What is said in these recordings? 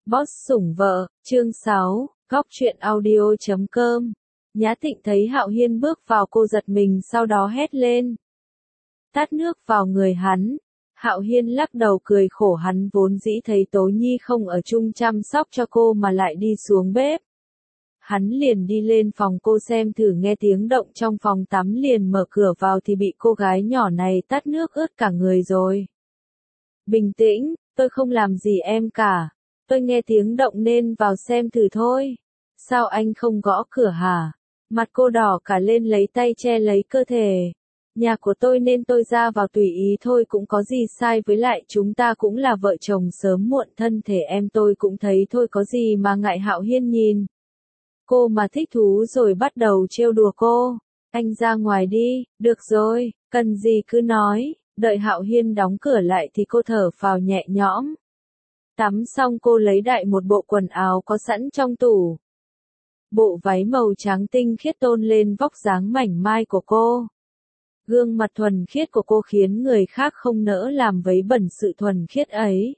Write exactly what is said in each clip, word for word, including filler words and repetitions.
Boss sủng vợ, chương sáu, góc truyện audio chấm com. Nhã Tịnh thấy Hạo Hiên bước vào cô giật mình sau đó hét lên. Tát nước vào người hắn. Hạo Hiên lắc đầu cười khổ, hắn vốn dĩ thấy Tố Nhi không ở chung chăm sóc cho cô mà lại đi xuống bếp. Hắn liền đi lên phòng cô xem thử, nghe tiếng động trong phòng tắm liền mở cửa vào thì bị cô gái nhỏ này tát nước ướt cả người rồi. Bình tĩnh, tôi không làm gì em cả. Tôi nghe tiếng động nên vào xem thử thôi. Sao anh không gõ cửa hả? Mặt cô đỏ cả lên lấy tay che lấy cơ thể. Nhà của tôi nên tôi ra vào tùy ý thôi, cũng có gì sai, với lại chúng ta cũng là vợ chồng sớm muộn, thân thể em tôi cũng thấy thôi, có gì mà ngại. Hạo Hiên nhìn cô mà thích thú rồi bắt đầu trêu đùa cô. Anh ra ngoài đi, được rồi, cần gì cứ nói. Đợi Hạo Hiên đóng cửa lại thì cô thở phào nhẹ nhõm. Tắm xong cô lấy đại một bộ quần áo có sẵn trong tủ. Bộ váy màu trắng tinh khiết tôn lên vóc dáng mảnh mai của cô. Gương mặt thuần khiết của cô khiến người khác không nỡ làm vấy bẩn sự thuần khiết ấy.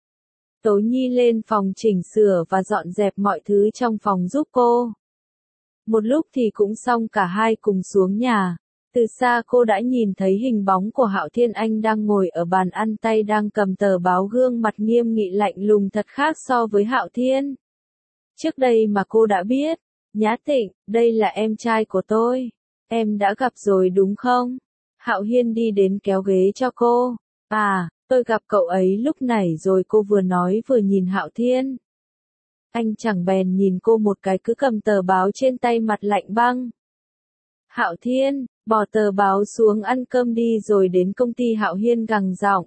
Tố Nhi lên phòng chỉnh sửa và dọn dẹp mọi thứ trong phòng giúp cô. Một lúc thì cũng xong, cả hai cùng xuống nhà. Từ xa cô đã nhìn thấy hình bóng của Hạo Thiên, anh đang ngồi ở bàn ăn, tay đang cầm tờ báo, gương mặt nghiêm nghị lạnh lùng thật khác so với Hạo Thiên. Trước đây mà cô đã biết. Nhã Tịnh, đây là em trai của tôi. Em đã gặp rồi đúng không? Hạo Hiên đi đến kéo ghế cho cô. À, tôi gặp cậu ấy lúc nãy rồi, cô vừa nói vừa nhìn Hạo Thiên. Anh chẳng bèn nhìn cô một cái, cứ cầm tờ báo trên tay, mặt lạnh băng. Hạo Thiên, bỏ tờ báo xuống, ăn cơm đi rồi đến công ty. Hạo Hiên gằn giọng.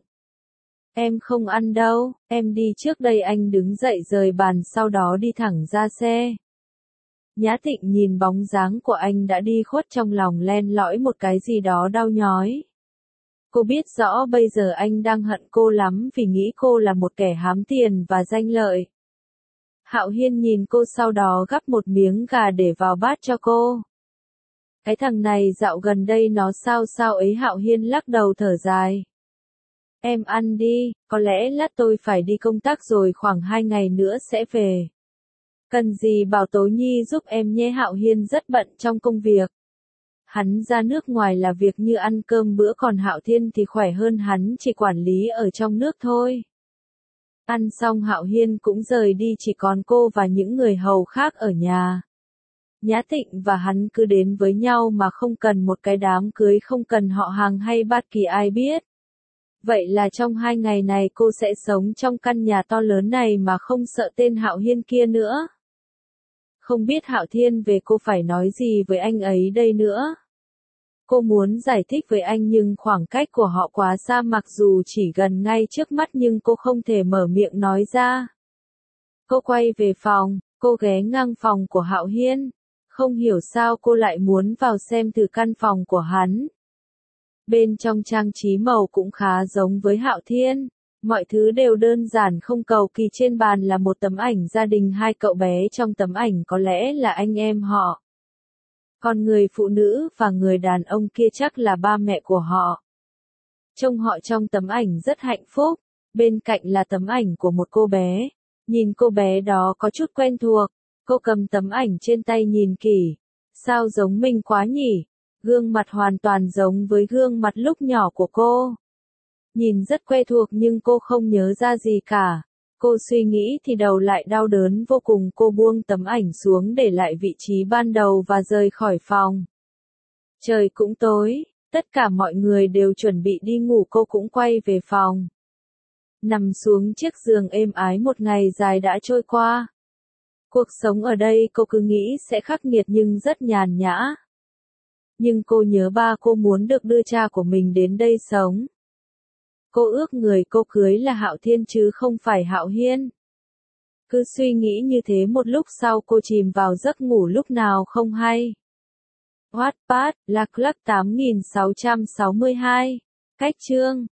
Em không ăn đâu, em đi trước đây. Anh đứng dậy rời bàn, sau đó đi thẳng ra xe. Nhã Tịnh nhìn bóng dáng của anh đã đi khuất, trong lòng len lỏi một cái gì đó đau nhói. Cô biết rõ bây giờ anh đang hận cô lắm vì nghĩ cô là một kẻ hám tiền và danh lợi. Hạo Hiên nhìn cô, sau đó gắp một miếng gà để vào bát cho cô. Cái thằng này dạo gần đây nó sao sao ấy. Hạo Hiên lắc đầu thở dài. Em ăn đi, có lẽ lát tôi phải đi công tác rồi, khoảng hai ngày nữa sẽ về. Cần gì bảo Tố Nhi giúp em nhé. Hạo Hiên rất bận trong công việc. Hắn ra nước ngoài là việc như ăn cơm bữa, còn Hạo Thiên thì khỏe hơn hắn, chỉ quản lý ở trong nước thôi. Ăn xong Hạo Hiên cũng rời đi, chỉ còn cô và những người hầu khác ở nhà. Nhã Tịnh và hắn cứ đến với nhau mà không cần một cái đám cưới, không cần họ hàng hay bất kỳ ai biết. Vậy là trong hai ngày này cô sẽ sống trong căn nhà to lớn này mà không sợ tên Hạo Hiên kia nữa. Không biết Hạo Thiên về cô phải nói gì với anh ấy đây nữa. Cô muốn giải thích với anh nhưng khoảng cách của họ quá xa, mặc dù chỉ gần ngay trước mắt nhưng cô không thể mở miệng nói ra. Cô quay về phòng, cô ghé ngang phòng của Hạo Hiên. Không hiểu sao cô lại muốn vào xem thử căn phòng của hắn. Bên trong trang trí màu cũng khá giống với Hạo Thiên. Mọi thứ đều đơn giản không cầu kỳ. Trên bàn là một tấm ảnh gia đình hai cậu bé, trong tấm ảnh có lẽ là anh em họ. Còn người phụ nữ và người đàn ông kia chắc là ba mẹ của họ. Trông họ trong tấm ảnh rất hạnh phúc. Bên cạnh là tấm ảnh của một cô bé. Nhìn cô bé đó có chút quen thuộc. Cô cầm tấm ảnh trên tay nhìn kỹ. Sao giống mình quá nhỉ? Gương mặt hoàn toàn giống với gương mặt lúc nhỏ của cô. Nhìn rất quen thuộc nhưng cô không nhớ ra gì cả. Cô suy nghĩ thì đầu lại đau đớn vô cùng. Cô buông tấm ảnh xuống, để lại vị trí ban đầu và rời khỏi phòng. Trời cũng tối, tất cả mọi người đều chuẩn bị đi ngủ, cô cũng quay về phòng. Nằm xuống chiếc giường êm ái, một ngày dài đã trôi qua. Cuộc sống ở đây cô cứ nghĩ sẽ khắc nghiệt nhưng rất nhàn nhã. Nhưng cô nhớ ba cô muốn được đưa cha của mình đến đây sống. Cô ước người cô cưới là Hạo Thiên chứ không phải Hạo Hiên. Cứ suy nghĩ như thế một lúc sau cô chìm vào giấc ngủ lúc nào không hay. Wattpad, Lạc Lắc tám nghìn sáu trăm sáu mươi hai. Cách chương